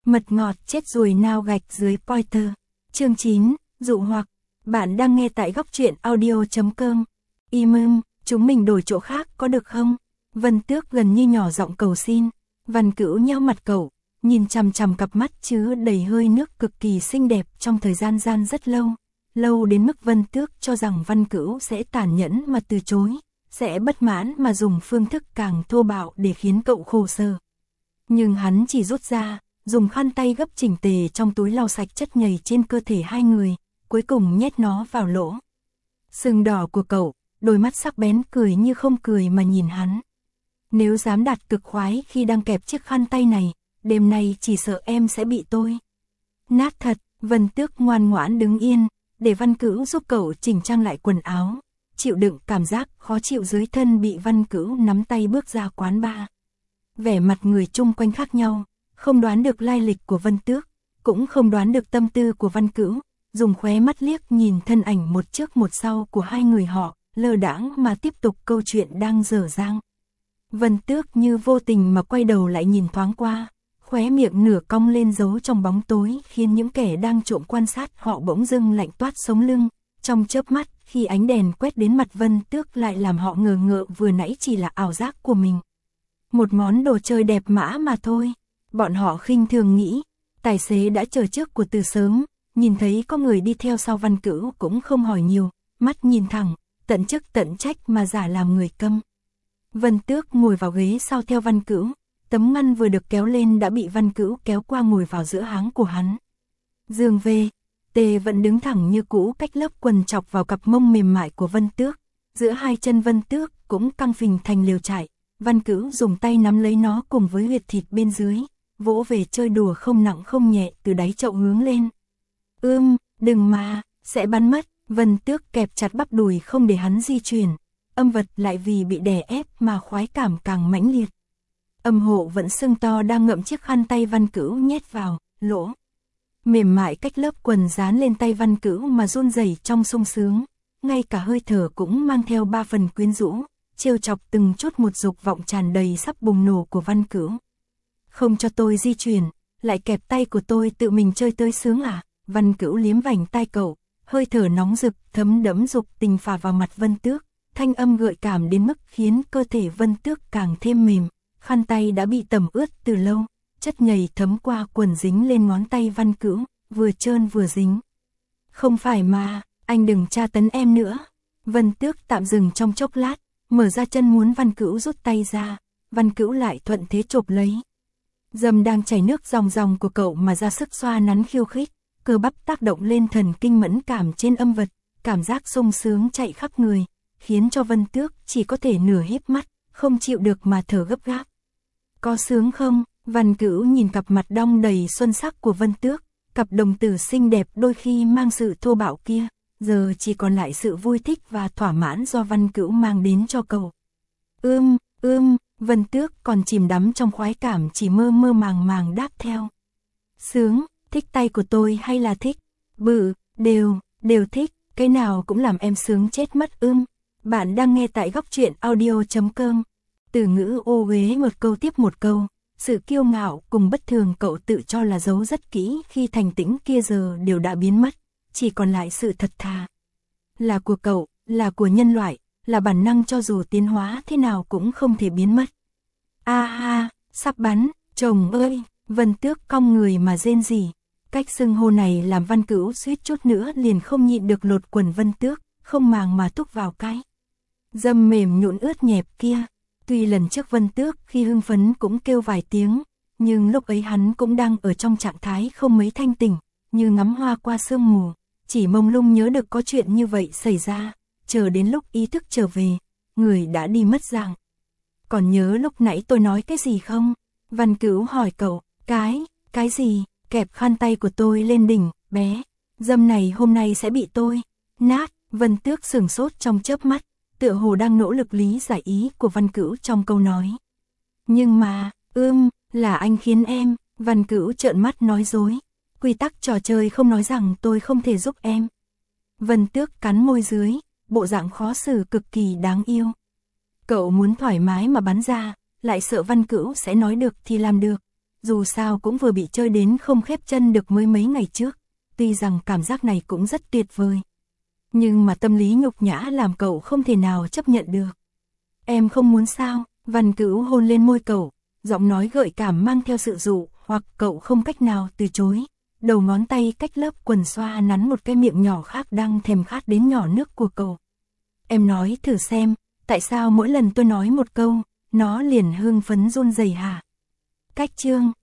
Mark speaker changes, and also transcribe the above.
Speaker 1: Mật ngọt chết ruồi nao gạch dưới Pointer. Chương 9, dụ hoặc. Bạn đang nghe tại góc truyện audio.com. Chúng mình đổi chỗ khác có được không? Vân Tước gần như nhỏ giọng cầu xin. Văn Cửu nheo mặt cậu, nhìn chằm chằm cặp mắt chứa đầy hơi nước cực kỳ xinh đẹp trong thời gian rất lâu. Lâu đến mức Vân Tước cho rằng Văn Cửu sẽ tàn nhẫn mà từ chối, sẽ bất mãn mà dùng phương thức càng thô bạo để khiến cậu khổ sở. Nhưng hắn chỉ rút ra, dùng khăn tay gấp chỉnh tề trong túi lau sạch chất nhầy trên cơ thể hai người, cuối cùng nhét nó vào lỗ. Sừng đỏ của cậu, đôi mắt sắc bén cười như không cười mà nhìn hắn. Nếu dám đạt cực khoái khi đang kẹp chiếc khăn tay này, đêm nay chỉ sợ em sẽ bị tôi nát thật. Vân Tước ngoan ngoãn đứng yên, để Văn Cửu giúp cậu chỉnh trang lại quần áo, chịu đựng cảm giác khó chịu dưới thân bị Văn Cửu nắm tay bước ra quán bar. Vẻ mặt người chung quanh khác nhau, không đoán được lai lịch của Vân Tước, cũng không đoán được tâm tư của Văn Cửu, dùng khóe mắt liếc nhìn thân ảnh một trước một sau của hai người họ, lơ đãng mà tiếp tục câu chuyện đang dở dang. Vân Tước như vô tình mà quay đầu lại nhìn thoáng qua, khóe miệng nửa cong lên giấu trong bóng tối khiến những kẻ đang trộm quan sát họ bỗng dưng lạnh toát sống lưng. Trong chớp mắt, khi ánh đèn quét đến mặt Vân Tước lại làm họ ngờ ngợ vừa nãy chỉ là ảo giác của mình. Một món đồ chơi đẹp mã mà thôi. Bọn họ khinh thường nghĩ, tài xế đã chờ trước của từ sớm, nhìn thấy có người đi theo sau Văn Cửu cũng không hỏi nhiều, mắt nhìn thẳng, tận chức tận trách mà giả làm người câm. Vân Tước ngồi vào ghế sau theo Văn Cửu, tấm ngăn vừa được kéo lên đã bị Văn Cửu kéo qua ngồi vào giữa háng của hắn. Giường về, Tề vẫn đứng thẳng như cũ cách lớp quần chọc vào cặp mông mềm mại của Vân Tước, giữa hai chân Vân Tước cũng căng phình thành lều trại. Văn Cửu dùng tay nắm lấy nó cùng với huyệt thịt bên dưới, vỗ về chơi đùa không nặng không nhẹ từ đáy chậu hướng lên. Đừng mà, sẽ bắn mất. Vân Tước kẹp chặt bắp đùi không để hắn di chuyển, âm vật lại vì bị đè ép mà khoái cảm càng mãnh liệt. Âm hộ vẫn sưng to đang ngậm chiếc khăn tay Văn Cửu nhét vào lỗ mềm mại cách lớp quần dán lên tay Văn Cửu mà run rẩy trong sung sướng, ngay cả hơi thở cũng mang theo ba phần quyến rũ, trêu chọc từng chút một dục vọng tràn đầy sắp bùng nổ của Văn Cửu. Không cho tôi di chuyển, lại kẹp tay của tôi tự mình chơi tới sướng à? Văn Cửu liếm vành tai cậu, hơi thở nóng rực thấm đẫm dục tình phả vào mặt Vân Tước, thanh âm gợi cảm đến mức khiến cơ thể Vân Tước càng thêm mềm. Khăn tay đã bị tẩm ướt từ lâu, chất nhầy thấm qua quần dính lên ngón tay Văn Cửu, vừa trơn vừa dính. Không phải mà, anh đừng tra tấn em nữa. Vân Tước tạm dừng trong chốc lát, mở ra chân muốn Văn Cửu rút tay ra, Văn Cửu lại thuận thế chộp lấy. Dầm đang chảy nước ròng ròng của cậu mà ra sức xoa nắn khiêu khích, cơ bắp tác động lên thần kinh mẫn cảm trên âm vật, cảm giác sung sướng chạy khắp người, khiến cho Vân Tước chỉ có thể nửa híp mắt, không chịu được mà thở gấp gáp. Có sướng không? Văn Cửu nhìn cặp mặt đong đầy xuân sắc của Vân Tước, cặp đồng tử xinh đẹp đôi khi mang sự thô bạo kia, giờ chỉ còn lại sự vui thích và thỏa mãn do Văn Cửu mang đến cho cậu. Vân Tước còn chìm đắm trong khoái cảm chỉ mơ mơ màng màng đáp theo. Sướng, thích tay của tôi hay là thích? Đều thích, cái nào cũng làm em sướng chết mất. Bạn đang nghe tại góc truyện audio.com. Từ ngữ ô uế một câu tiếp một câu, sự kiêu ngạo cùng bất thường cậu tự cho là giấu rất kỹ khi thành tĩnh kia giờ đều đã biến mất, chỉ còn lại sự thật thà. Là của cậu, là của nhân loại, là bản năng cho dù tiến hóa thế nào cũng không thể biến mất. Sắp bắn, chồng ơi, Vân Tước cong người mà rên rỉ. Cách xưng hô này làm Văn Cửu suýt chút nữa liền không nhịn được lột quần Vân Tước, không màng mà thúc vào cái dâm mềm nhũn ướt nhẹp kia. Tuy lần trước Vân Tước khi hưng phấn cũng kêu vài tiếng, nhưng lúc ấy hắn cũng đang ở trong trạng thái không mấy thanh tỉnh, như ngắm hoa qua sương mù, chỉ mông lung nhớ được có chuyện như vậy xảy ra, chờ đến lúc ý thức trở về, người đã đi mất dạng. Còn nhớ lúc nãy tôi nói cái gì không? Văn Cửu hỏi cậu. Cái gì? Kẹp khăn tay của tôi lên đỉnh, bé. Dâm này hôm nay sẽ bị tôi nát. Vân Tước sửng sốt trong chớp mắt, tựa hồ đang nỗ lực lý giải ý của Văn Cửu trong câu nói. Nhưng mà, là anh khiến em. Văn Cửu trợn mắt nói dối. Quy tắc trò chơi không nói rằng tôi không thể giúp em. Vân Tước cắn môi dưới, bộ dạng khó xử cực kỳ đáng yêu. Cậu muốn thoải mái mà bắn ra, lại sợ Văn Cửu sẽ nói được thì làm được. dù sao cũng vừa bị chơi đến không khép chân được mới mấy ngày trước, tuy rằng cảm giác này cũng rất tuyệt vời. Nhưng mà tâm lý nhục nhã làm cậu không thể nào chấp nhận được. Em không muốn sao? Văn Cửu hôn lên môi cậu, giọng nói gợi cảm mang theo sự dụ hoặc cậu không cách nào từ chối. Đầu ngón tay cách lớp quần xoa nắn một cái miệng nhỏ khác đang thèm khát đến nhỏ nước của cậu. Em nói thử xem, tại sao mỗi lần tôi nói một câu, nó liền hưng phấn run rẩy hả? Cách chương